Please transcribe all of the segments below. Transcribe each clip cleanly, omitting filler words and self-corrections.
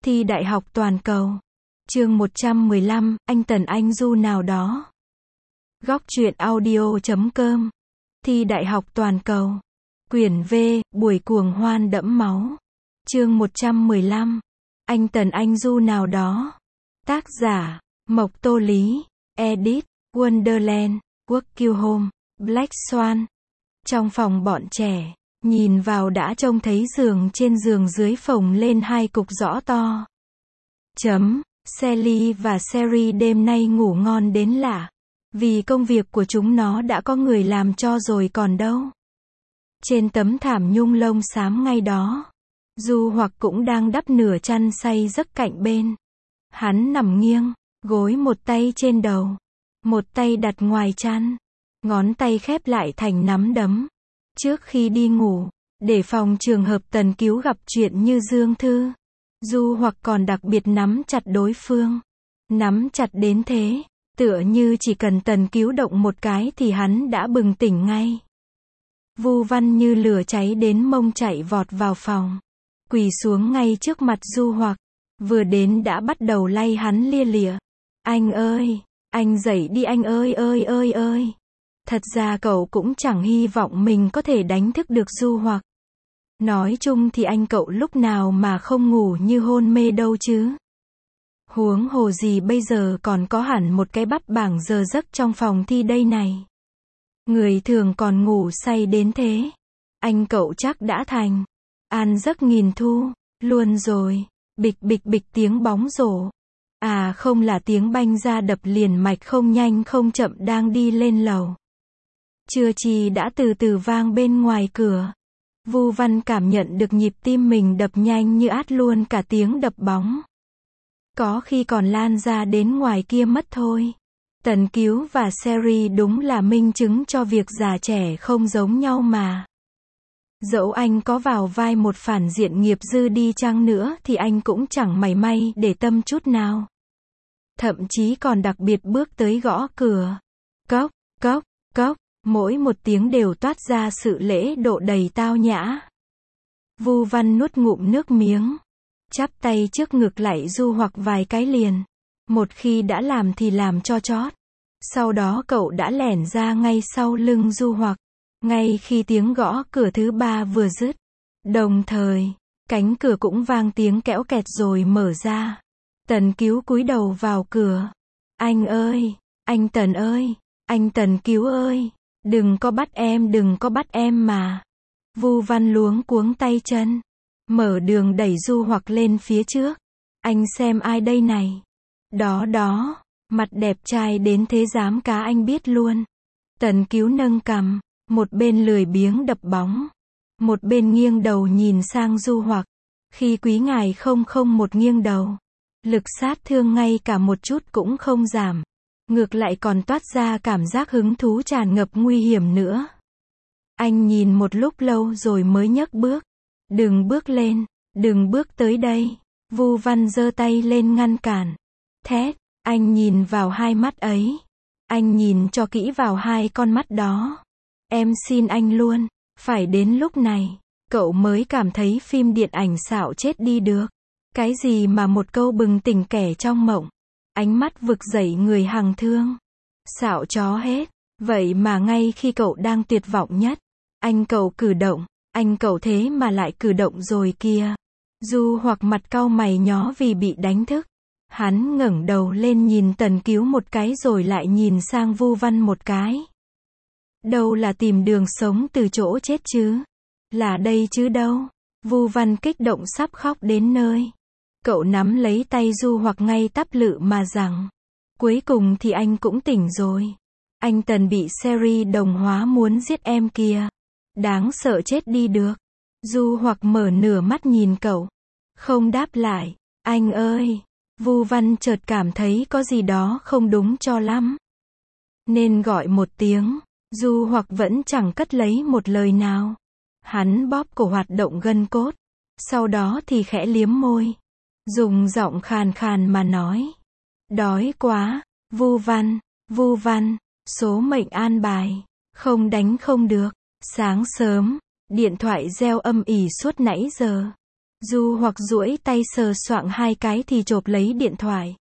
Thi đại học toàn cầu. Chương 115, anh Tần Anh Du nào đó. Góc truyện audio.com. Thi đại học toàn cầu. Quyển V, buổi cuồng hoan đẫm máu. Chương 115. Anh Tần Anh Du nào đó. Tác giả, Mộc Tô Lý. Edit, Wonderland, Work Kill Home, Black Swan. Trong phòng bọn trẻ, nhìn vào đã trông thấy giường trên giường dưới phồng lên hai cục rõ to. Sally và Sherry đêm nay ngủ ngon đến lạ. Vì công việc của chúng nó đã có người làm cho rồi còn đâu. Trên tấm thảm nhung lông xám ngay đó, Du Hoặc cũng đang đắp nửa chăn say giấc cạnh bên. Hắn nằm nghiêng, gối một tay trên đầu, một tay đặt ngoài chăn, ngón tay khép lại thành nắm đấm. Trước khi đi ngủ, để phòng trường hợp Tần Cứu gặp chuyện như Dương Thư, Du Hoặc còn đặc biệt nắm chặt đối phương. Nắm chặt đến thế, tựa như chỉ cần Tần Cứu động một cái thì hắn đã bừng tỉnh ngay. Vu Văn như lửa cháy đến mông chạy vọt vào phòng, quỳ xuống ngay trước mặt Du Hoặc, vừa đến đã bắt đầu lay hắn lia lịa. Anh ơi, anh dậy đi anh ơi ơi ơi ơi. Thật ra cậu cũng chẳng hy vọng mình có thể đánh thức được Du Hoặc. Nói chung thì anh cậu lúc nào mà không ngủ như hôn mê đâu chứ. Huống hồ gì bây giờ còn có hẳn một cái bắp bảng giờ giấc trong phòng thi đây này. Người thường còn ngủ say đến thế. Anh cậu chắc đã thành an giấc nghìn thu luôn rồi. Bịch bịch bịch tiếng bóng rổ. À không, là tiếng banh ra đập liền mạch không nhanh không chậm đang đi lên lầu. Trưa chi đã từ từ vang bên ngoài cửa. Vu Văn cảm nhận được nhịp tim mình đập nhanh như át luôn cả tiếng đập bóng. Có khi còn lan ra đến ngoài kia mất thôi. Tần Cứu và Sherry đúng là minh chứng cho việc già trẻ không giống nhau mà. Dẫu anh có vào vai một phản diện nghiệp dư đi chăng nữa thì anh cũng chẳng mảy may để tâm chút nào. Thậm chí còn đặc biệt bước tới gõ cửa. Cốc, cốc, cốc. Mỗi một tiếng đều toát ra sự lễ độ đầy tao nhã. Vu Văn nuốt ngụm nước miếng, chắp tay trước ngực lại Du Hoặc vài cái liền. Một khi đã làm thì làm cho chót. Sau đó cậu đã lẻn ra ngay sau lưng Du Hoặc, ngay khi tiếng gõ cửa thứ ba vừa dứt. Đồng thời, cánh cửa cũng vang tiếng kẽo kẹt rồi mở ra. Tần Cứu cúi đầu vào cửa. Anh ơi, anh Tần ơi, anh Tần Cứu ơi. Đừng có bắt em mà. Vu Văn luống cuống tay chân, mở đường đẩy Du Hoặc lên phía trước. Anh xem ai đây này? Đó, mặt đẹp trai đến thế dám cá anh biết luôn. Tần Cứu nâng cằm, một bên lười biếng đập bóng, một bên nghiêng đầu nhìn sang Du Hoặc. Khi quý ngài 001 nghiêng đầu, lực sát thương ngay cả một chút cũng không giảm. Ngược lại còn toát ra cảm giác hứng thú tràn ngập nguy hiểm nữa. Anh nhìn một lúc lâu rồi mới nhấc bước. Đừng bước lên, đừng bước tới đây. Vu Văn giơ tay lên ngăn cản. Thét, anh nhìn vào hai mắt ấy. Anh nhìn cho kỹ vào hai con mắt đó. Em xin anh luôn, phải đến lúc này, cậu mới cảm thấy phim điện ảnh xạo chết đi được. Cái gì mà một câu bừng tỉnh kẻ trong mộng. Ánh mắt vực dậy người hằng thương. Xạo chó hết. Vậy mà ngay khi cậu đang tuyệt vọng nhất, anh cậu cử động. Anh cậu thế mà lại cử động rồi kìa. Du Hoặc mặt cau mày nhó vì bị đánh thức. Hắn ngẩng đầu lên nhìn Tần Cứu một cái rồi lại nhìn sang Vu Văn một cái. Đâu là tìm đường sống từ chỗ chết chứ? Là đây chứ đâu. Vu Văn kích động sắp khóc đến nơi. Cậu nắm lấy tay Du Hoặc ngay tắp lự mà rằng. Cuối cùng thì anh cũng tỉnh rồi. Anh Tần bị Sherry đồng hóa muốn giết em kìa. Đáng sợ chết đi được. Du Hoặc mở nửa mắt nhìn cậu. Không đáp lại. Anh ơi. Vu Văn chợt cảm thấy có gì đó không đúng cho lắm. Nên gọi một tiếng. Du Hoặc vẫn chẳng cất lấy một lời nào. Hắn bóp cổ hoạt động gân cốt. Sau đó thì khẽ liếm môi. Dùng giọng khàn khàn mà nói. Đói quá, Vu Văn, số mệnh an bài, không đánh không được. Sáng sớm, điện thoại reo âm ỉ suốt nãy giờ. Du Hoặc duỗi tay sờ soạng hai cái thì chộp lấy điện thoại.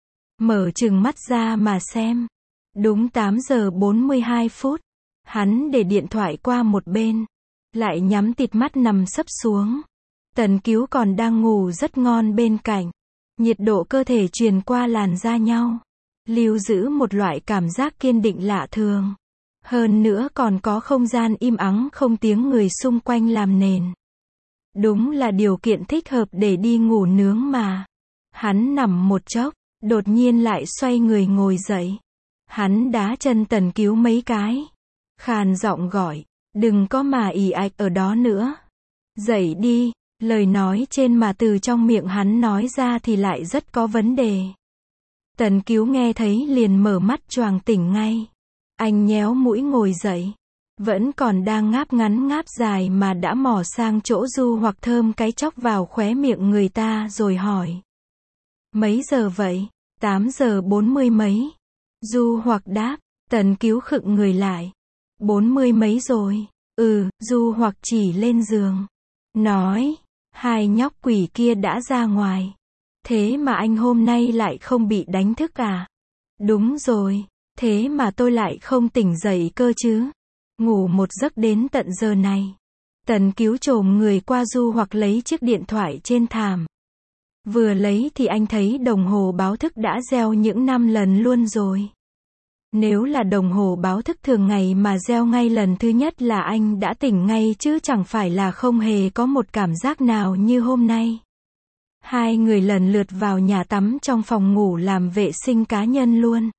Mở trừng mắt ra mà xem. Đúng 8 giờ 42 phút. Hắn để điện thoại qua một bên. Lại nhắm tịt mắt nằm sấp xuống. Tần Cứu còn đang ngủ rất ngon bên cạnh. Nhiệt độ cơ thể truyền qua làn da nhau. Lưu giữ một loại cảm giác kiên định lạ thường. Hơn nữa còn có không gian im ắng không tiếng người xung quanh làm nền. Đúng là điều kiện thích hợp để đi ngủ nướng mà. Hắn nằm một chốc, đột nhiên lại xoay người ngồi dậy. Hắn đá chân Tần Cứu mấy cái. Khàn giọng gọi, đừng có mà ì ạch ở đó nữa. Dậy đi, lời nói trên mà từ trong miệng hắn nói ra thì lại rất có vấn đề. Tần Cứu nghe thấy liền mở mắt choàng tỉnh ngay. Anh nhéo mũi ngồi dậy. Vẫn còn đang ngáp ngắn ngáp dài mà đã mò sang chỗ Du Hoặc thơm cái chóc vào khóe miệng người ta rồi hỏi. Mấy giờ vậy? 8 giờ 40 mấy. Du Hoặc đáp. Tần Cứu khựng người lại. 40 mấy rồi. Du Hoặc chỉ lên giường. Nói. Hai nhóc quỷ kia đã ra ngoài. Thế mà anh hôm nay lại không bị đánh thức à? Đúng rồi. Thế mà tôi lại không tỉnh dậy cơ chứ. Ngủ một giấc đến tận giờ này. Tần Cứu chồm người qua Du Hoặc lấy chiếc điện thoại trên thảm. Vừa lấy thì anh thấy đồng hồ báo thức đã reo những 5 lần luôn rồi. Nếu là đồng hồ báo thức thường ngày mà reo ngay lần thứ nhất là anh đã tỉnh ngay chứ chẳng phải là không hề có một cảm giác nào như hôm nay. Hai người lần lượt vào nhà tắm trong phòng ngủ làm vệ sinh cá nhân luôn.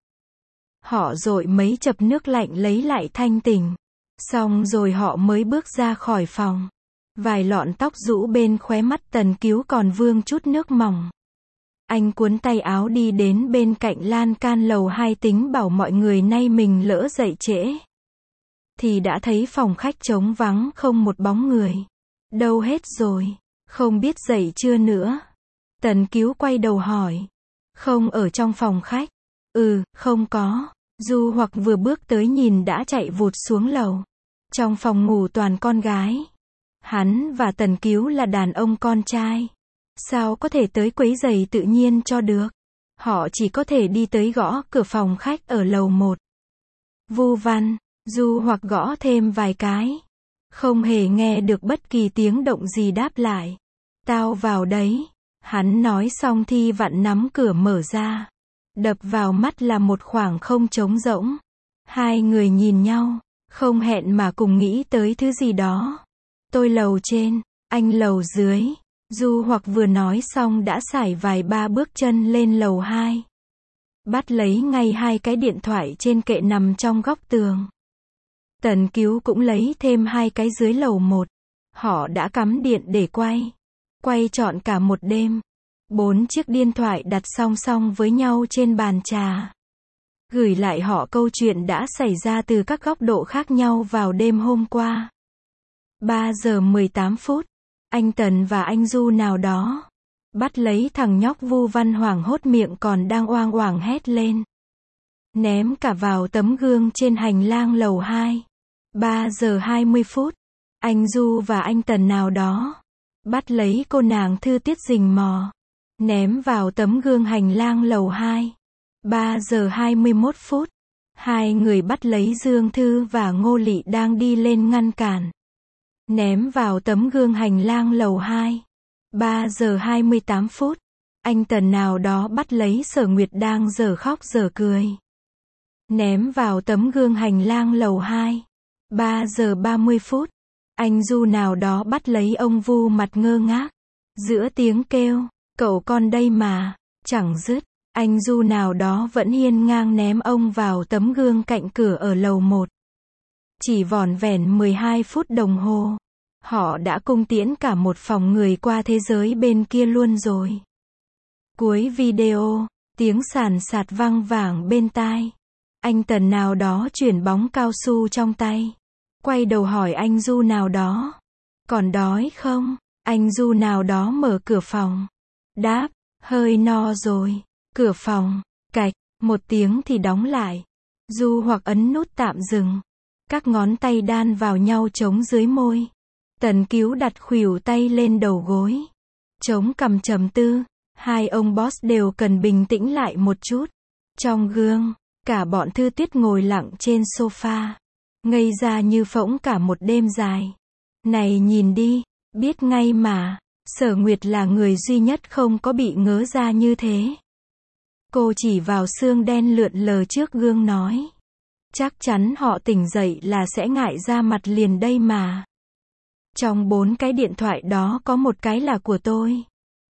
Họ dội mấy chập nước lạnh lấy lại thanh tỉnh. Xong rồi họ mới bước ra khỏi phòng. Vài lọn tóc rũ bên khóe mắt Tần Cứu còn vương chút nước mỏng. Anh cuốn tay áo đi đến bên cạnh lan can lầu 2 tính bảo mọi người nay mình lỡ dậy trễ. Thì đã thấy phòng khách trống vắng không một bóng người. Đâu hết rồi? Không biết dậy chưa nữa? Tần Cứu quay đầu hỏi. Không ở trong phòng khách. Không có. Du Hoặc vừa bước tới nhìn đã chạy vụt xuống lầu. Trong phòng ngủ toàn con gái. Hắn và Tần Cứu là đàn ông con trai. Sao có thể tới quấy rầy tự nhiên cho được. Họ chỉ có thể đi tới gõ cửa phòng khách ở lầu 1. Vu Văn. Du Hoặc gõ thêm vài cái. Không hề nghe được bất kỳ tiếng động gì đáp lại. Tao vào đấy. Hắn nói xong thì vặn nắm cửa mở ra. Đập vào mắt là một khoảng không trống rỗng. Hai người nhìn nhau, không hẹn mà cùng nghĩ tới thứ gì đó. Tôi lầu trên, anh lầu dưới. Du Hoặc vừa nói xong đã sải vài ba bước chân lên lầu 2. Bắt lấy ngay hai cái điện thoại trên kệ nằm trong góc tường. Tần Cứu cũng lấy thêm hai cái dưới lầu 1. Họ đã cắm điện để quay trọn cả một đêm. 4 chiếc điện thoại đặt song song với nhau trên bàn trà. Gửi lại họ câu chuyện đã xảy ra từ các góc độ khác nhau vào đêm hôm qua. 3 giờ 18 phút. Anh Tần và anh Du nào đó. Bắt lấy thằng nhóc Vu Văn hoảng hốt miệng còn đang oang oảng hét lên. Ném cả vào tấm gương trên hành lang lầu 2. 3 giờ 20 phút. Anh Du và anh Tần nào đó. Bắt lấy cô nàng Thư Tiết rình mò. Ném vào tấm gương hành lang lầu 2. 3 giờ 21 phút. Hai người bắt lấy Dương Thư và Ngô Lị đang đi lên ngăn cản. Ném vào tấm gương hành lang lầu 2. 3 giờ 28 phút. Anh Tần nào đó bắt lấy Sở Nguyệt đang dở khóc dở cười. Ném vào tấm gương hành lang lầu 2. 3 giờ 30 phút. Anh Du nào đó bắt lấy ông Vu mặt ngơ ngác. Giữa tiếng kêu, cậu con đây mà, chẳng dứt. Anh Du nào đó vẫn hiên ngang ném ông vào tấm gương cạnh cửa ở lầu 1. Chỉ vỏn vẹn 12 phút đồng hồ. Họ đã cung tiễn cả một phòng người qua thế giới bên kia luôn rồi. Cuối video, tiếng sàn sạt vang vảng bên tai. Anh Tần nào đó chuyển bóng cao su trong tay. Quay đầu hỏi anh Du nào đó. Còn đói không? Anh Du nào đó mở cửa phòng. Đáp, hơi no rồi. Cửa phòng, cạch, một tiếng thì đóng lại. Du Hoặc ấn nút tạm dừng. Các ngón tay đan vào nhau chống dưới môi. Tần Cứu đặt khuỷu tay lên đầu gối. Chống cằm trầm tư, hai ông boss đều cần bình tĩnh lại một chút. Trong gương, cả bọn Thư Tuyết ngồi lặng trên sofa, ngây ra như phỗng cả một đêm dài. Này nhìn đi, biết ngay mà, Sở Nguyệt là người duy nhất không có bị ngớ ra như thế. Cô chỉ vào xương đen lượn lờ trước gương nói. Chắc chắn họ tỉnh dậy là sẽ ngại ra mặt liền đây mà. Trong 4 cái điện thoại đó có một cái là của tôi.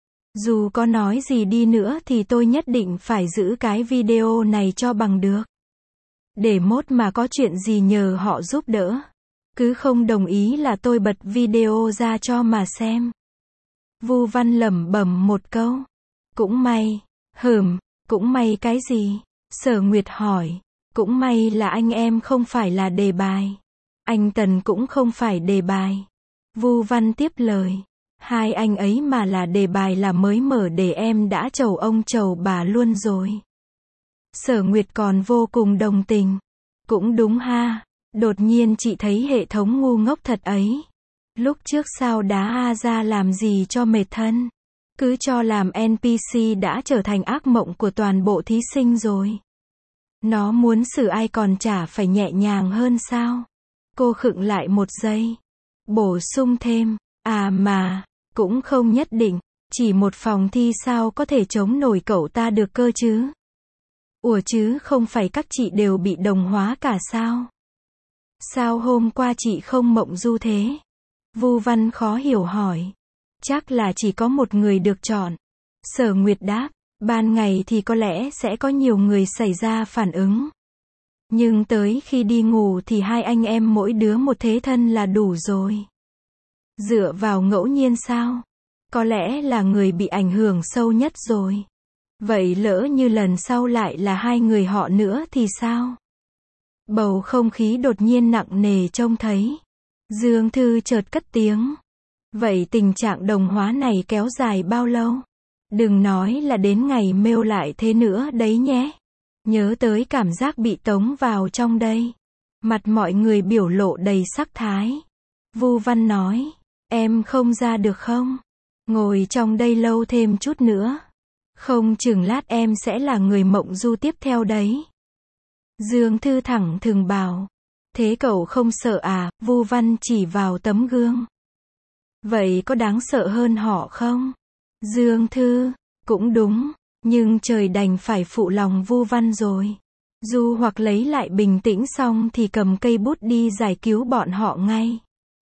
Dù có nói gì đi nữa thì tôi nhất định phải giữ cái video này cho bằng được. Để mốt mà có chuyện gì nhờ họ giúp đỡ. Cứ không đồng ý là tôi bật video ra cho mà xem. Vu Văn lẩm bẩm một câu. Cũng may. Cũng may cái gì? Sở Nguyệt hỏi. Cũng may là anh em không phải là đề bài. Anh Tần cũng không phải đề bài. Vu Văn tiếp lời. Hai anh ấy mà là đề bài là mới mở để em đã chầu ông chầu bà luôn rồi. Sở Nguyệt còn vô cùng đồng tình. Cũng đúng ha. Đột nhiên chị thấy hệ thống ngu ngốc thật ấy. Lúc trước sao đá A ra làm gì cho mệt thân. Cứ cho làm NPC đã trở thành ác mộng của toàn bộ thí sinh rồi. Nó muốn xử ai còn chả phải nhẹ nhàng hơn sao? Cô khựng lại một giây. Bổ sung thêm. À mà, cũng không nhất định. Chỉ một phòng thi sao có thể chống nổi cậu ta được cơ chứ? Ủa chứ không phải các chị đều bị đồng hóa cả sao? Sao hôm qua chị không mộng du thế? Vu Văn khó hiểu hỏi. Chắc là chỉ có một người được chọn. Sở Nguyệt đáp. Ban ngày thì có lẽ sẽ có nhiều người xảy ra phản ứng. Nhưng tới khi đi ngủ thì hai anh em mỗi đứa một thế thân là đủ rồi. Dựa vào ngẫu nhiên sao? Có lẽ là người bị ảnh hưởng sâu nhất rồi. Vậy lỡ như lần sau lại là hai người họ nữa thì sao? Bầu không khí đột nhiên nặng nề trông thấy. Dương Thư chợt cất tiếng. Vậy tình trạng đồng hóa này kéo dài bao lâu? Đừng nói là đến ngày mail lại thế nữa đấy nhé. Nhớ tới cảm giác bị tống vào trong đây. Mặt mọi người biểu lộ đầy sắc thái. Vu Văn nói. Em không ra được không? Ngồi trong đây lâu thêm chút nữa. Không chừng lát em sẽ là người mộng du tiếp theo đấy. Dương Thư thẳng thừng bảo. Thế cậu không sợ à? Vu Văn chỉ vào tấm gương. Vậy có đáng sợ hơn họ không? Dương Thư. Cũng đúng. Nhưng trời đành phải phụ lòng Vu Văn rồi. Du hoặc lấy lại bình tĩnh xong thì cầm cây bút đi giải cứu bọn họ ngay.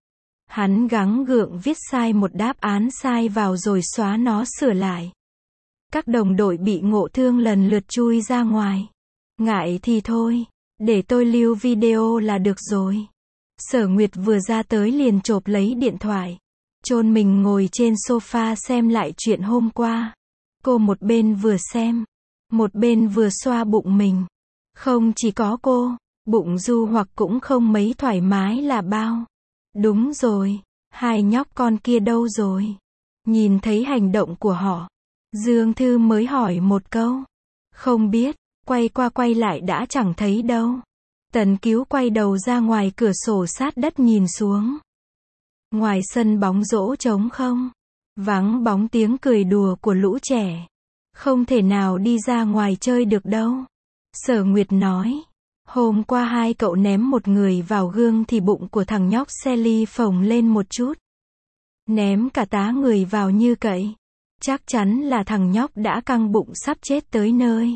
Hắn gắng gượng viết sai một đáp án sai vào rồi xóa nó sửa lại. Các đồng đội bị ngộ thương lần lượt chui ra ngoài. Ngại thì thôi, để tôi lưu video là được rồi. Sở Nguyệt vừa ra tới liền chộp lấy điện thoại. Chôn mình ngồi trên sofa xem lại chuyện hôm qua. Cô một bên vừa xem, một bên vừa xoa bụng mình. Không chỉ có cô, bụng Du hoặc cũng không mấy thoải mái là bao. Đúng rồi, hai nhóc con kia đâu rồi? Nhìn thấy hành động của họ, Dương Thư mới hỏi một câu. Không biết, quay qua quay lại đã chẳng thấy đâu. Tần Cứu quay đầu ra ngoài cửa sổ sát đất nhìn xuống. Ngoài sân bóng rổ trống không, vắng bóng tiếng cười đùa của lũ trẻ. Không thể nào đi ra ngoài chơi được đâu. Sở Nguyệt nói. Hôm qua hai cậu ném một người vào gương thì bụng của thằng nhóc Sally phồng lên một chút. Ném cả tá người vào như cậy. Chắc chắn là thằng nhóc đã căng bụng sắp chết tới nơi.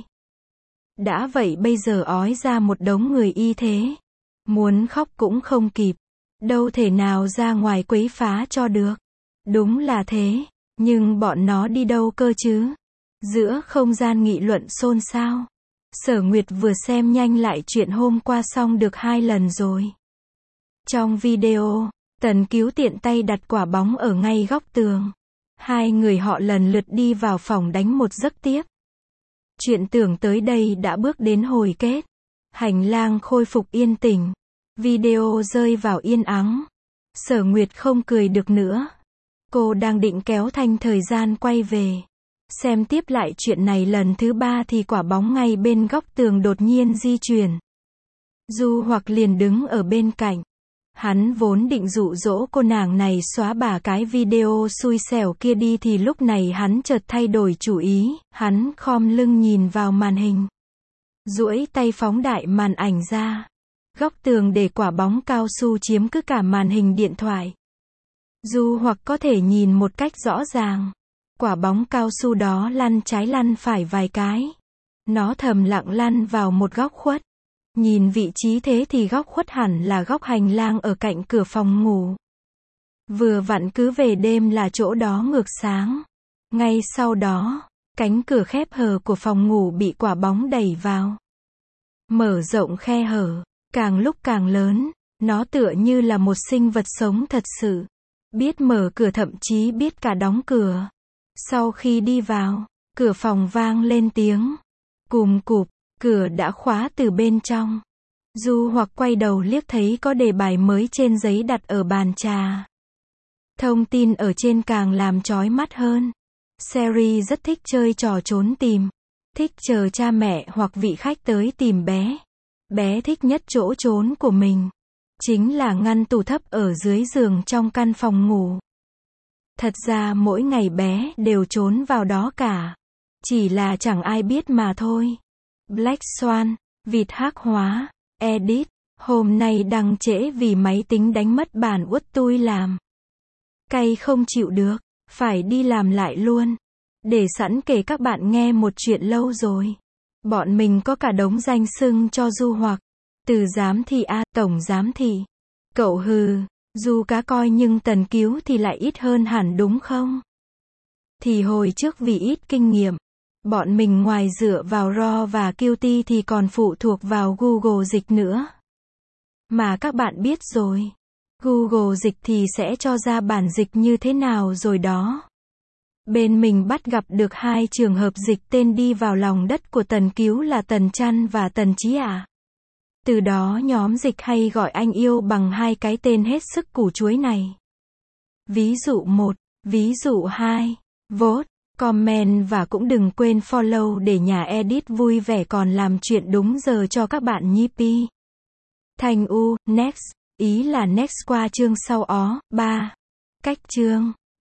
Đã vậy bây giờ ói ra một đống người y thế. Muốn khóc cũng không kịp. Đâu thể nào ra ngoài quấy phá cho được. Đúng là thế. Nhưng bọn nó đi đâu cơ chứ? Giữa không gian nghị luận xôn xao. Sở Nguyệt vừa xem nhanh lại chuyện hôm qua xong được 2 lần rồi. Trong video, Tần Cứu tiện tay đặt quả bóng ở ngay góc tường. Hai người họ lần lượt đi vào phòng đánh một giấc tiếp. Chuyện tưởng tới đây đã bước đến hồi kết. Hành lang khôi phục yên tĩnh. Video rơi vào yên ắng. Sở Nguyệt không cười được nữa. Cô đang định kéo thanh thời gian quay về. Xem tiếp lại chuyện này lần thứ 3 thì quả bóng ngay bên góc tường đột nhiên di chuyển. Du hoặc liền đứng ở bên cạnh. Hắn vốn định dụ dỗ cô nàng này xóa bà cái video xui xẻo kia đi thì lúc này hắn chợt thay đổi chủ ý, hắn khom lưng nhìn vào màn hình. Duỗi tay phóng đại màn ảnh ra. Góc tường để quả bóng cao su chiếm cứ cả màn hình điện thoại. Du hoặc có thể nhìn một cách rõ ràng. Quả bóng cao su đó lăn trái lăn phải vài cái. Nó thầm lặng lăn vào một góc khuất. Nhìn vị trí thế thì góc khuất hẳn là góc hành lang ở cạnh cửa phòng ngủ. Vừa vặn cứ về đêm là chỗ đó ngược sáng. Ngay sau đó, cánh cửa khép hờ của phòng ngủ bị quả bóng đẩy vào. Mở rộng khe hở, càng lúc càng lớn, nó tựa như là một sinh vật sống thật sự. Biết mở cửa thậm chí biết cả đóng cửa. Sau khi đi vào, cửa phòng vang lên tiếng cùm cụp, cửa đã khóa từ bên trong. Du hoặc quay đầu liếc thấy có đề bài mới trên giấy đặt ở bàn trà. Thông tin ở trên càng làm chói mắt hơn. Sherry rất thích chơi trò trốn tìm. Thích chờ cha mẹ hoặc vị khách tới tìm bé. Bé thích nhất chỗ trốn của mình. Chính là ngăn tủ thấp ở dưới giường trong căn phòng ngủ. Thật ra mỗi ngày bé đều trốn vào đó cả. Chỉ là chẳng ai biết mà thôi. Black Swan, vịt hắc hóa, edit, hôm nay đăng trễ vì máy tính đánh mất bản uất tui làm. Cay không chịu được, phải đi làm lại luôn. Để sẵn kể các bạn nghe một chuyện lâu rồi. Bọn mình có cả đống danh xưng cho Du hoặc. Từ giám thị A, tổng giám thị. Cậu hừ, Du cá coi nhưng Tần Cứu thì lại ít hơn hẳn đúng không? Thì hồi trước vì ít kinh nghiệm, bọn mình ngoài dựa vào RAW và Qt thì còn phụ thuộc vào Google Dịch nữa. Mà các bạn biết rồi, Google Dịch thì sẽ cho ra bản dịch như thế nào rồi đó. Bên mình bắt gặp được hai trường hợp dịch tên đi vào lòng đất của Tần Cứu là Tần Chăn và Tần Chí Ả. Từ đó nhóm dịch hay gọi anh yêu bằng hai cái tên hết sức củ chuối này. Ví dụ 1, ví dụ 2, vote, comment và cũng đừng quên follow để nhà edit vui vẻ còn làm chuyện đúng giờ cho các bạn Yippee. Thành U, next, ý là next qua chương sau ó, 3. Cách chương